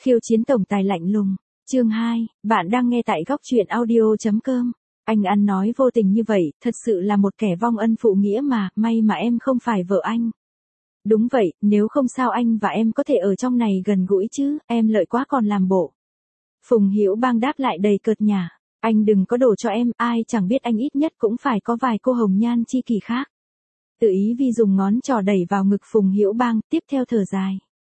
Khiêu chiến tổng tài lạnh lùng. Chương 2, bạn đang nghe tại góc truyện audio.com. Anh ăn nói vô tình như vậy, thật sự là một kẻ vong ân phụ nghĩa mà, may mà em không phải vợ anh. Đúng vậy, nếu không sao anh và em có thể ở trong này gần gũi chứ, em lợi quá còn làm bộ. Phùng Hiểu Bang đáp lại đầy cợt nhả. Anh đừng có đổ cho em, ai chẳng biết anh ít nhất cũng phải có vài cô hồng nhan chi kỷ khác. Tự ý Vi dùng ngón trỏ đẩy vào ngực Phùng Hiểu Bang, tiếp theo thở dài.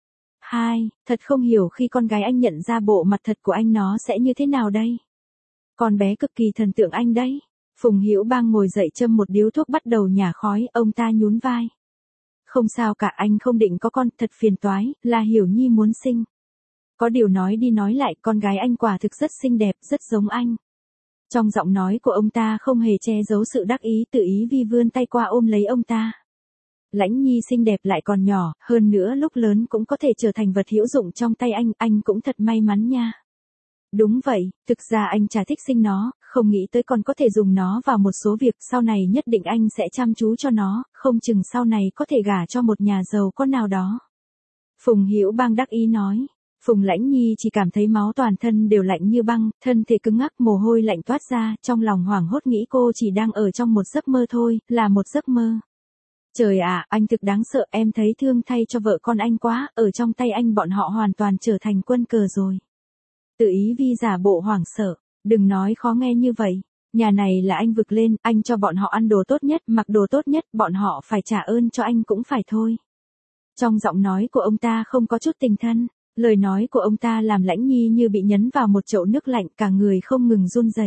Thật không hiểu khi con gái anh nhận ra bộ mặt thật của anh nó sẽ như thế nào đây. Con bé cực kỳ thần tượng anh đấy. Phùng Hiểu Bang ngồi dậy châm một điếu thuốc bắt đầu nhả khói, ông ta nhún vai. Không sao cả, anh không định có con, thật phiền toái, là Hiểu Nhi muốn sinh. Có điều nói đi nói lại, con gái anh quả thực rất xinh đẹp, rất giống anh. Trong giọng nói của ông ta không hề che giấu sự đắc ý, tự ý Vi vươn tay qua ôm lấy ông ta. Lãnh Nhi xinh đẹp lại còn nhỏ, hơn nữa lúc lớn cũng có thể trở thành vật hữu dụng trong tay anh cũng thật may mắn nha. Đúng vậy, thực ra anh chả thích sinh nó, không nghĩ tới còn có thể dùng nó vào một số việc, sau này nhất định anh sẽ chăm chú cho nó, không chừng sau này có thể gả cho một nhà giàu có nào đó. Phùng Hiểu Bang đắc ý nói. Phùng Lãnh Nhi chỉ cảm thấy máu toàn thân đều lạnh như băng, thân thể cứng ngắc, mồ hôi lạnh toát ra, trong lòng hoảng hốt nghĩ cô chỉ đang ở trong một giấc mơ thôi, là một giấc mơ. Trời ạ, anh thực đáng sợ, em thấy thương thay cho vợ con anh quá, ở trong tay anh bọn họ hoàn toàn trở thành quân cờ rồi. Tự ý Vi giả bộ hoảng sợ, đừng nói khó nghe như vậy, nhà này là anh vực lên, anh cho bọn họ ăn đồ tốt nhất, mặc đồ tốt nhất, bọn họ phải trả ơn cho anh cũng phải thôi. Trong giọng nói của ông ta không có chút tình thân, lời nói của ông ta làm Lãnh Nhi như bị nhấn vào một chậu nước lạnh, cả người không ngừng run rẩy.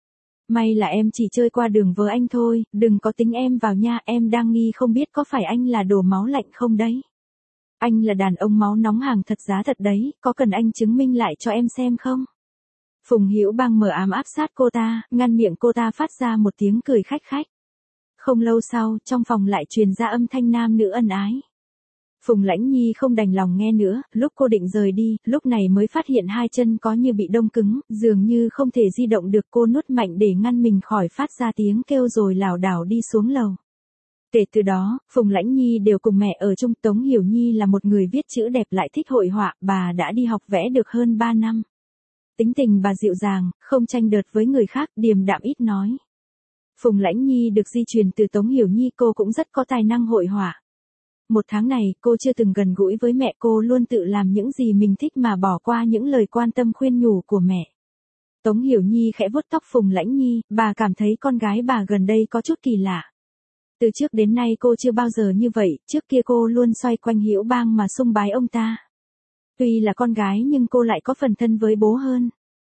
May là em chỉ chơi qua đường với anh thôi, đừng có tính em vào nha, em đang nghi không biết có phải anh là đồ máu lạnh không đấy. Anh là đàn ông máu nóng hàng thật giá thật đấy, có cần anh chứng minh lại cho em xem không? Phùng Hiểu Bang mờ ám áp sát cô ta, ngăn miệng cô ta phát ra một tiếng cười khách khách. Không lâu sau, trong phòng lại truyền ra âm thanh nam nữ ân ái. Phùng Lãnh Nhi không đành lòng nghe nữa, lúc cô định rời đi, lúc này mới phát hiện hai chân có như bị đông cứng, dường như không thể di động được, cô nuốt mạnh để ngăn mình khỏi phát ra tiếng kêu rồi lảo đảo đi xuống lầu. Kể từ đó, Phùng Lãnh Nhi đều cùng mẹ ở chung. Tống Hiểu Nhi là một người viết chữ đẹp lại thích hội họa, bà đã đi học vẽ được hơn 3 năm. Tính tình bà dịu dàng, không tranh đợt với người khác, điềm đạm ít nói. Phùng Lãnh Nhi được di truyền từ Tống Hiểu Nhi, cô cũng rất có tài năng hội họa. Một tháng này, cô chưa từng gần gũi với mẹ, cô luôn tự làm những gì mình thích mà bỏ qua những lời quan tâm khuyên nhủ của mẹ. Tống Hiểu Nhi khẽ vuốt tóc Phùng Lãnh Nhi, bà cảm thấy con gái bà gần đây có chút kỳ lạ. Từ trước đến nay cô chưa bao giờ như vậy, trước kia cô luôn xoay quanh Hiểu Bang mà sung bái ông ta. Tuy là con gái nhưng cô lại có phần thân với bố hơn.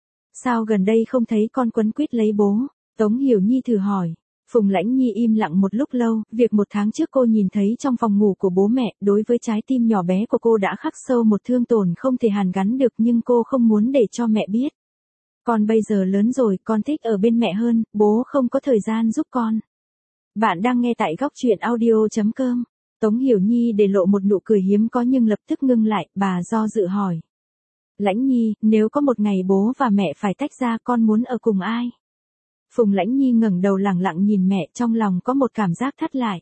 Sao gần đây không thấy con quấn quýt lấy bố? Tống Hiểu Nhi thử hỏi. Phùng Lãnh Nhi im lặng một lúc lâu, việc 1 tháng trước cô nhìn thấy trong phòng ngủ của bố mẹ, đối với trái tim nhỏ bé của cô đã khắc sâu một thương tổn không thể hàn gắn được, nhưng cô không muốn để cho mẹ biết. Con bây giờ lớn rồi, con thích ở bên mẹ hơn, bố không có thời gian giúp con. Bạn đang nghe tại góc truyện audio.com. Tống Hiểu Nhi để lộ một nụ cười hiếm có nhưng lập tức ngưng lại, bà do dự hỏi. Lãnh Nhi, nếu có một ngày bố và mẹ phải tách ra, con muốn ở cùng ai? Phùng Lãnh Nhi ngẩng đầu lẳng lặng nhìn mẹ, trong lòng có một cảm giác thắt lại.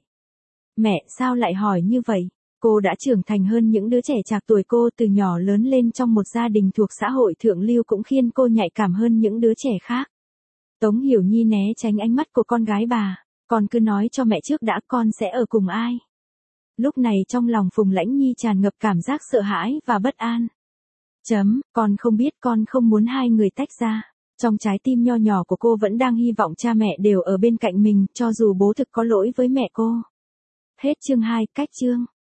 Mẹ, sao lại hỏi như vậy? Cô đã trưởng thành hơn những đứa trẻ trạc tuổi cô, từ nhỏ lớn lên trong một gia đình thuộc xã hội thượng lưu cũng khiến cô nhạy cảm hơn những đứa trẻ khác. Tống Hiểu Nhi né tránh ánh mắt của con gái bà. Con cứ nói cho mẹ trước đã, con sẽ ở cùng ai? Lúc này trong lòng Phùng Lãnh Nhi tràn ngập cảm giác sợ hãi và bất an. Con không biết, con không muốn hai người tách ra. Trong trái tim nho nhỏ của cô vẫn đang hy vọng cha mẹ đều ở bên cạnh mình, cho dù bố thực có lỗi với mẹ cô. Hết chương 2, cách chương.